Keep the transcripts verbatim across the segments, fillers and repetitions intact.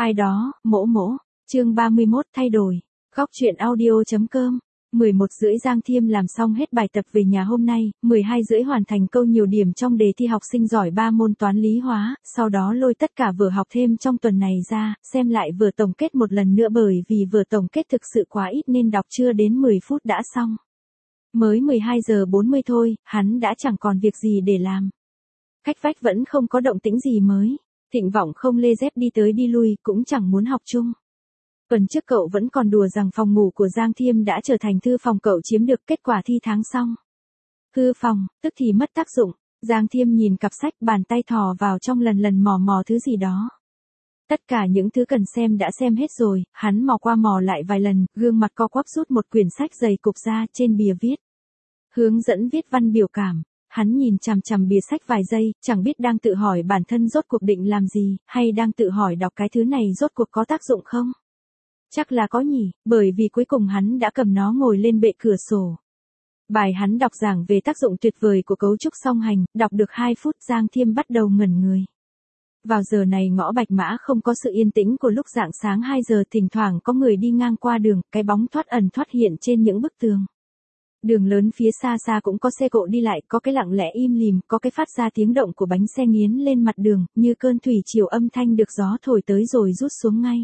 Ai đó, mỗ mỗ, chương ba mươi mốt thay đổi. Góc truyện audio.com. mười một rưỡi Giang Thiêm làm xong hết bài tập về nhà hôm nay, mười hai rưỡi hoàn thành câu nhiều điểm trong đề thi học sinh giỏi ba môn toán lý hóa, sau đó lôi tất cả vở học thêm trong tuần này ra, xem lại vở tổng kết một lần nữa bởi vì vở tổng kết thực sự quá ít nên đọc chưa đến mười phút đã xong. Mới mười hai giờ bốn mươi thôi, hắn đã chẳng còn việc gì để làm. Cách vách vẫn không có động tĩnh gì mới. Thịnh Vọng không lê dép đi tới đi lui, cũng chẳng muốn học chung. Tuần trước cậu vẫn còn đùa rằng phòng ngủ của Giang Thiêm đã trở thành thư phòng cậu chiếm được kết quả thi tháng xong. Thư phòng, tức thì mất tác dụng. Giang Thiêm nhìn cặp sách, bàn tay thò vào trong lần lần mò mò thứ gì đó. Tất cả những thứ cần xem đã xem hết rồi, hắn mò qua mò lại vài lần, gương mặt co quắp rút một quyển sách dày cục ra, trên bìa viết. Hướng dẫn viết văn biểu cảm. Hắn nhìn chằm chằm bìa sách vài giây, chẳng biết đang tự hỏi bản thân rốt cuộc định làm gì, hay đang tự hỏi đọc cái thứ này rốt cuộc có tác dụng không? Chắc là có nhỉ, bởi vì cuối cùng hắn đã cầm nó ngồi lên bệ cửa sổ. Bài hắn đọc giảng về tác dụng tuyệt vời của cấu trúc song hành, đọc được hai phút Giang Thiêm bắt đầu ngẩn người. Vào giờ này ngõ Bạch Mã không có sự yên tĩnh của lúc rạng sáng hai giờ, thỉnh thoảng có người đi ngang qua đường, cái bóng thoát ẩn thoát hiện trên những bức tường. Đường lớn phía xa xa cũng có xe cộ đi lại, có cái lặng lẽ im lìm, có cái phát ra tiếng động của bánh xe nghiến lên mặt đường, như cơn thủy triều âm thanh được gió thổi tới rồi rút xuống ngay.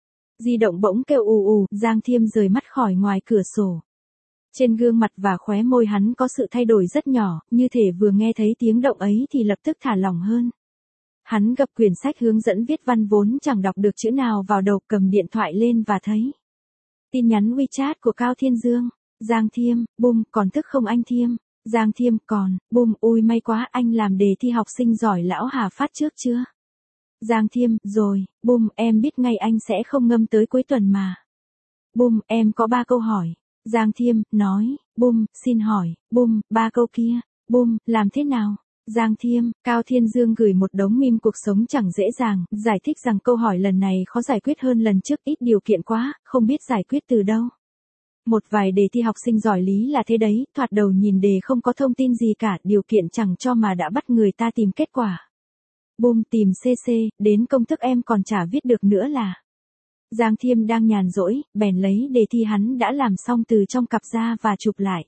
Di động bỗng kêu ù ù, Giang Thiêm rời mắt khỏi ngoài cửa sổ. Trên gương mặt và khóe môi hắn có sự thay đổi rất nhỏ, như thể vừa nghe thấy tiếng động ấy thì lập tức thả lỏng hơn. Hắn gập quyển sách hướng dẫn viết văn vốn chẳng đọc được chữ nào vào đầu, cầm điện thoại lên và thấy tin nhắn WeChat của Cao Thiên Dương. Giang Thiêm, bum, còn thức không anh Thiêm? Giang Thiêm, còn, bum, ui may quá, anh làm đề thi học sinh giỏi lão Hà phát trước chưa? Giang Thiêm, rồi, bum, em biết ngay anh sẽ không ngâm tới cuối tuần mà. Bum, em có ba câu hỏi. Giang Thiêm, nói, bum, xin hỏi, bum, ba câu kia, bum, làm thế nào? Giang Thiêm, Cao Thiên Dương gửi một đống meme cuộc sống chẳng dễ dàng, giải thích rằng câu hỏi lần này khó giải quyết hơn lần trước, ít điều kiện quá, không biết giải quyết từ đâu. Một vài đề thi học sinh giỏi lý là thế đấy, thoạt đầu nhìn đề không có thông tin gì cả, điều kiện chẳng cho mà đã bắt người ta tìm kết quả. Bum, tìm xê xê, đến công thức em còn chả viết được nữa là. Giang Thiêm đang nhàn rỗi, bèn lấy đề thi hắn đã làm xong từ trong cặp ra và chụp lại.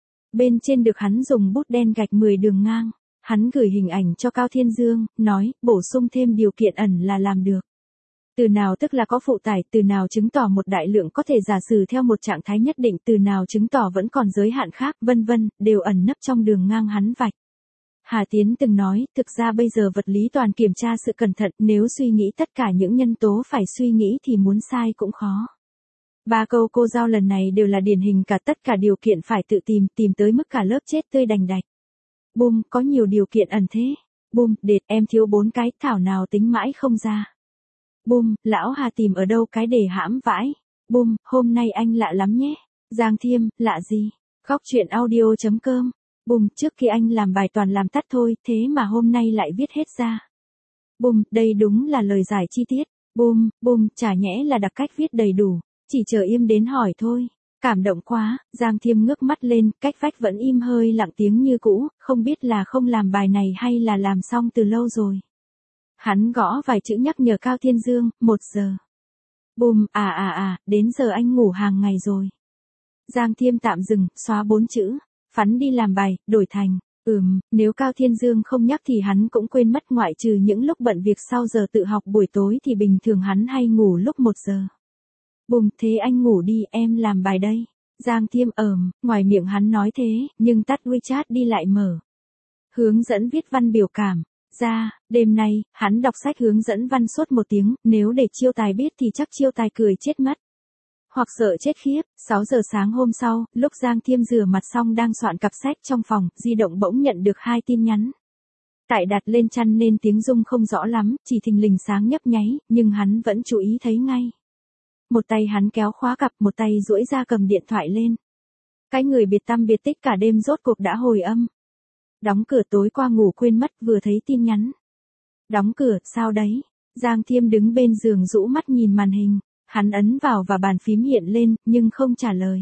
Bên trên được hắn dùng bút đen gạch mười đường ngang. Hắn gửi hình ảnh cho Cao Thiên Dương, nói, bổ sung thêm điều kiện ẩn là làm được. Từ nào tức là có phụ tải, từ nào chứng tỏ một đại lượng có thể giả sử theo một trạng thái nhất định, từ nào chứng tỏ vẫn còn giới hạn khác, vân vân, đều ẩn nấp trong đường ngang hắn vạch. Hà Tiến từng nói, thực ra bây giờ vật lý toàn kiểm tra sự cẩn thận, nếu suy nghĩ tất cả những nhân tố phải suy nghĩ thì muốn sai cũng khó. Ba câu cô giao lần này đều là điển hình, cả tất cả điều kiện phải tự tìm, tìm tới mức cả lớp chết tươi đành đạch. Bum, có nhiều điều kiện ẩn thế. Bum, đệt, em thiếu bốn cái, thảo nào tính mãi không ra. Bum, lão Hà tìm ở đâu cái để hãm vãi. Bum, hôm nay anh lạ lắm nhé. Giang Thiêm, lạ gì? Góc truyện audio.com. Bum, trước khi anh làm bài toàn làm tắt thôi, thế mà hôm nay lại viết hết ra. Bum, đây đúng là lời giải chi tiết. Bum, bum, chả nhẽ là đặc cách viết đầy đủ, chỉ chờ im đến hỏi thôi. Cảm động quá, Giang Thiêm ngước mắt lên, cách vách vẫn im hơi lặng tiếng như cũ, không biết là không làm bài này hay là làm xong từ lâu rồi. Hắn gõ vài chữ nhắc nhở Cao Thiên Dương, một giờ. Bùm, à à à, đến giờ anh ngủ hàng ngày rồi. Giang Thiêm tạm dừng, xóa bốn chữ, phắn đi làm bài, đổi thành, ừm, nếu Cao Thiên Dương không nhắc thì hắn cũng quên mất, ngoại trừ những lúc bận việc sau giờ tự học buổi tối thì bình thường hắn hay ngủ lúc một giờ. Bùm, thế anh ngủ đi, em làm bài đây. Giang Thiêm ờm, ngoài miệng hắn nói thế, nhưng tắt WeChat đi lại mở. Hướng dẫn viết văn biểu cảm. Ra, đêm nay, hắn đọc sách hướng dẫn văn suốt một tiếng, nếu để Chiêu Tài biết thì chắc Chiêu Tài cười chết mất. Hoặc sợ chết khiếp. Sáu giờ sáng hôm sau, lúc Giang Thiêm rửa mặt xong đang soạn cặp sách trong phòng, di động bỗng nhận được hai tin nhắn. Tại đặt lên chăn nên tiếng rung không rõ lắm, chỉ thình lình sáng nhấp nháy, nhưng hắn vẫn chú ý thấy ngay. Một tay hắn kéo khóa cặp, một tay duỗi ra cầm điện thoại lên. Cái người biệt tăm biệt tích cả đêm rốt cuộc đã hồi âm. Đóng cửa, tối qua ngủ quên mất, vừa thấy tin nhắn. Đóng cửa, sao đấy? Giang Thiêm đứng bên giường rũ mắt nhìn màn hình. Hắn ấn vào và bàn phím hiện lên, nhưng không trả lời.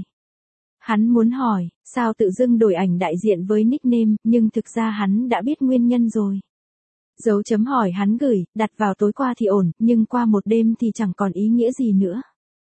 Hắn muốn hỏi, sao tự dưng đổi ảnh đại diện với nickname, nhưng thực ra hắn đã biết nguyên nhân rồi. Dấu chấm hỏi hắn gửi, đặt vào tối qua thì ổn, nhưng qua một đêm thì chẳng còn ý nghĩa gì nữa.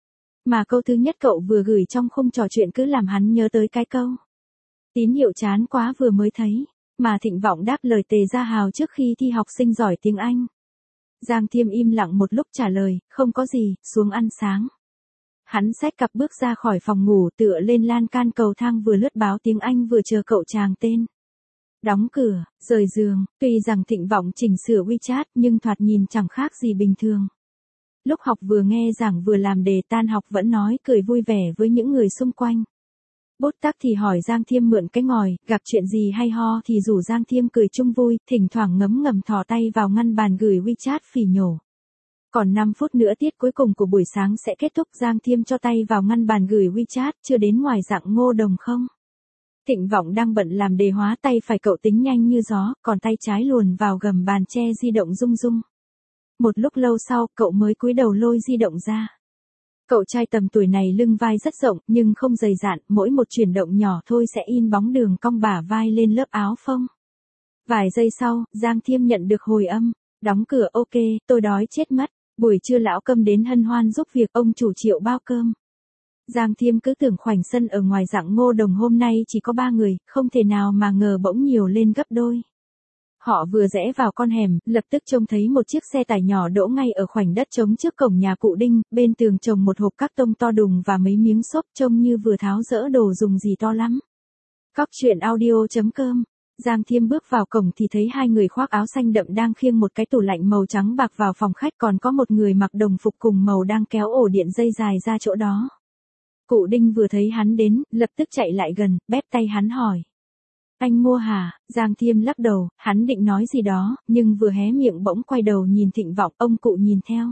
Mà câu thứ nhất cậu vừa gửi trong khung trò chuyện cứ làm hắn nhớ tới cái câu. Tín hiệu chán quá vừa mới thấy, mà Thịnh Vọng đáp lời Tề Gia Hào trước khi thi học sinh giỏi tiếng Anh. Giang Thiêm im lặng một lúc trả lời, không có gì, xuống ăn sáng. Hắn xách cặp bước ra khỏi phòng ngủ tựa lên lan can cầu thang vừa lướt báo tiếng Anh vừa chờ cậu chàng tên. Đóng cửa, rời giường, tuy rằng Thịnh Vọng chỉnh sửa WeChat nhưng thoạt nhìn chẳng khác gì bình thường. Lúc học vừa nghe giảng vừa làm đề tan học vẫn nói cười vui vẻ với những người xung quanh. Bốt tắc thì hỏi Giang Thiêm mượn cái ngòi, gặp chuyện gì hay ho thì rủ Giang Thiêm cười chung vui, thỉnh thoảng ngấm ngầm thò tay vào ngăn bàn gửi WeChat phỉ nhổ. Còn năm phút nữa tiết cuối cùng của buổi sáng sẽ kết thúc, Giang Thiêm cho tay vào ngăn bàn gửi WeChat, chưa đến ngoài dạng Ngô Đồng không. Thịnh Vọng đang bận làm đề hóa, tay phải cậu tính nhanh như gió, còn tay trái luồn vào gầm bàn che di động rung rung. Một lúc lâu sau, cậu mới cúi đầu lôi di động ra. Cậu trai tầm tuổi này lưng vai rất rộng, nhưng không dày dạn, mỗi một chuyển động nhỏ thôi sẽ in bóng đường cong bả vai lên lớp áo phông. Vài giây sau, Giang Thiêm nhận được hồi âm, đóng cửa ok, tôi đói chết mất, buổi trưa lão Câm đến hân hoan giúp việc, ông chủ Triệu bao cơm. Giang Thiêm cứ tưởng khoảnh sân ở ngoài dạng Ngô Đồng hôm nay chỉ có ba người, không thể nào mà ngờ bỗng nhiều lên gấp đôi. Họ vừa rẽ vào con hẻm, lập tức trông thấy một chiếc xe tải nhỏ đỗ ngay ở khoảnh đất trống trước cổng nhà cụ Đinh, bên tường trồng một hộp các tông to đùng và mấy miếng xốp trông như vừa tháo dỡ đồ dùng gì to lắm. Cóc truyện audio chấm com. Giang Thiêm bước vào cổng thì thấy hai người khoác áo xanh đậm đang khiêng một cái tủ lạnh màu trắng bạc vào phòng khách, còn có một người mặc đồng phục cùng màu đang kéo ổ điện dây dài ra chỗ đó. Cụ Đinh vừa thấy hắn đến, lập tức chạy lại gần, bép tay hắn hỏi. Anh mua hả? Giang Thiêm lắc đầu, hắn định nói gì đó, nhưng vừa hé miệng bỗng quay đầu nhìn Thịnh Vọng, ông cụ nhìn theo.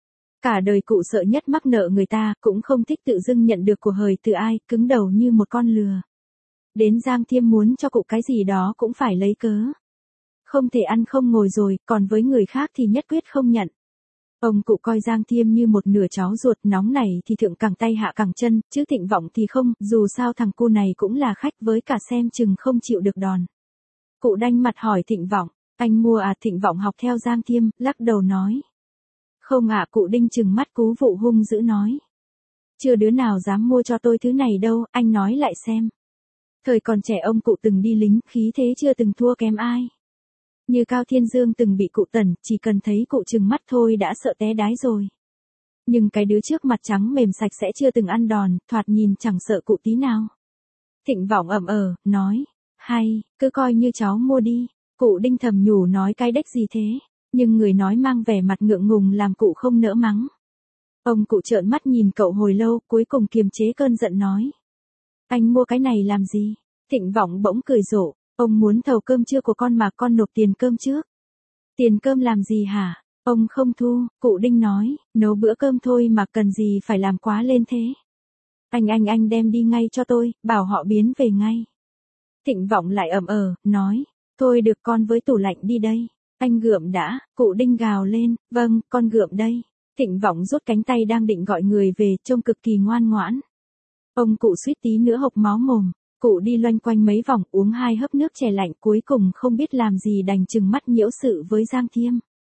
Cả đời cụ sợ nhất mắc nợ người ta, cũng không thích tự dưng nhận được của hời từ ai, cứng đầu như một con lừa. Đến Giang Thiêm muốn cho cụ cái gì đó cũng phải lấy cớ. Không thể ăn không ngồi rồi, còn với người khác thì nhất quyết không nhận. Ông cụ coi Giang Thiêm như một nửa cháu ruột, nóng này thì thượng cẳng tay hạ cẳng chân, chứ Thịnh Vọng thì không, dù sao thằng cu này cũng là khách, với cả xem chừng không chịu được đòn. Cụ đanh mặt hỏi Thịnh Vọng, anh mua à? Thịnh Vọng học theo Giang Thiêm, lắc đầu nói. Không ạ. Cụ Đinh chừng mắt cú vụ hung dữ nói. Chưa đứa nào dám mua cho tôi thứ này đâu, anh nói lại xem. Thời còn trẻ ông cụ từng đi lính, khí thế chưa từng thua kém ai. Như Cao Thiên Dương từng bị cụ tẩn, chỉ cần thấy cụ trừng mắt thôi đã sợ té đái rồi. Nhưng cái đứa trước mặt trắng mềm sạch sẽ chưa từng ăn đòn, thoạt nhìn chẳng sợ cụ tí nào. Thịnh Vọng ậm ờ, nói, hay, cứ coi như cháu mua đi. Cụ Đinh thầm nhủ nói cái đếch gì thế, nhưng người nói mang vẻ mặt ngượng ngùng làm cụ không nỡ mắng. Ông cụ trợn mắt nhìn cậu hồi lâu, cuối cùng kiềm chế cơn giận nói. Anh mua cái này làm gì? Thịnh Vọng bỗng cười rộ. Ông muốn thầu cơm trưa của con mà con nộp tiền cơm trước. Tiền cơm làm gì hả? Ông không thu, cụ Đinh nói, nấu bữa cơm thôi mà cần gì phải làm quá lên thế. Anh anh anh đem đi ngay cho tôi, bảo họ biến về ngay. Thịnh Vọng lại ậm ờ, nói, thôi được con với tủ lạnh đi đây. Anh gượm đã, cụ Đinh gào lên, vâng, con gượm đây. Thịnh Vọng rút cánh tay đang định gọi người về, trông cực kỳ ngoan ngoãn. Ông cụ suýt tí nữa hộc máu mồm. Cụ đi loanh quanh mấy vòng, uống hai hớp nước chè lạnh, cuối cùng không biết làm gì đành chừng mắt nhiễu sự với Giang Thiêm.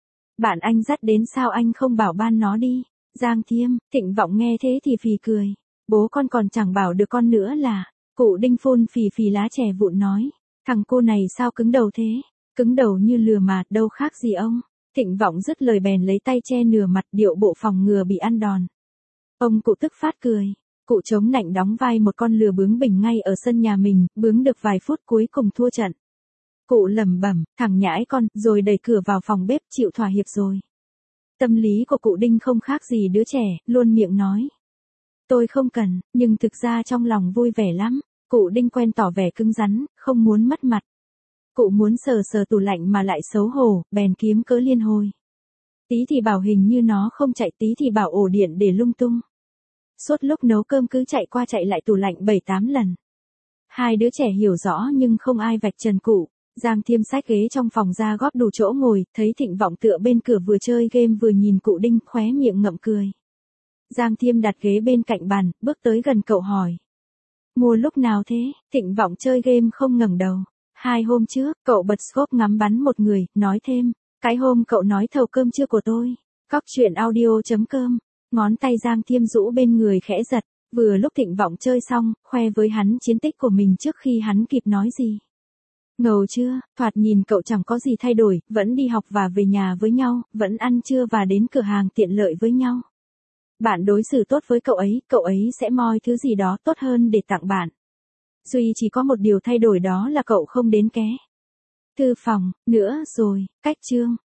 Bạn anh dắt đến sao anh không bảo ban nó đi? Giang Thiêm, Thịnh Vọng nghe thế thì phì cười. Bố con còn chẳng bảo được con nữa là. Cụ Đinh phun phì phì lá chè vụn nói. Thằng cô này sao cứng đầu thế? Cứng đầu như lừa mà, đâu khác gì ông. Thịnh Vọng dứt lời bèn lấy tay che nửa mặt, điệu bộ phòng ngừa bị ăn đòn. Ông cụ tức phát cười. Cụ chống nạnh đóng vai một con lừa bướng bỉnh ngay ở sân nhà mình, bướng được vài phút cuối cùng thua trận. Cụ lẩm bẩm, thằng nhãi con, rồi đẩy cửa vào phòng bếp, chịu thỏa hiệp rồi. Tâm lý của cụ Đinh không khác gì đứa trẻ, luôn miệng nói. Tôi không cần, nhưng thực ra trong lòng vui vẻ lắm. Cụ Đinh quen tỏ vẻ cứng rắn, không muốn mất mặt. Cụ muốn sờ sờ tủ lạnh mà lại xấu hổ, bèn kiếm cớ liên hồi. Tí thì bảo hình như nó không chạy, tí thì bảo ổ điện để lung tung. Suốt lúc nấu cơm cứ chạy qua chạy lại tủ lạnh bảy tám lần. Hai đứa trẻ hiểu rõ nhưng không ai vạch trần cụ. Giang Thiêm xách ghế trong phòng ra góp đủ chỗ ngồi, thấy Thịnh Vọng tựa bên cửa vừa chơi game vừa nhìn cụ Đinh, khóe miệng ngậm cười. Giang Thiêm đặt ghế bên cạnh bàn, bước tới gần cậu hỏi. Mua lúc nào thế? Thịnh Vọng chơi game không ngẩng đầu. Hai hôm trước, cậu bật scope ngắm bắn một người, nói thêm. Cái hôm cậu nói thầu cơm trưa của tôi. Góc chuyện audio chấm com. Ngón tay Giang Thiêm rũ bên người khẽ giật, vừa lúc Thịnh Vọng chơi xong, khoe với hắn chiến tích của mình trước khi hắn kịp nói gì. Ngầu chưa, thoạt nhìn cậu chẳng có gì thay đổi, vẫn đi học và về nhà với nhau, vẫn ăn trưa và đến cửa hàng tiện lợi với nhau. Bạn đối xử tốt với cậu ấy, cậu ấy sẽ moi thứ gì đó tốt hơn để tặng bạn. Duy chỉ có một điều thay đổi, đó là cậu không đến ké thư phòng nữa rồi. Cách chương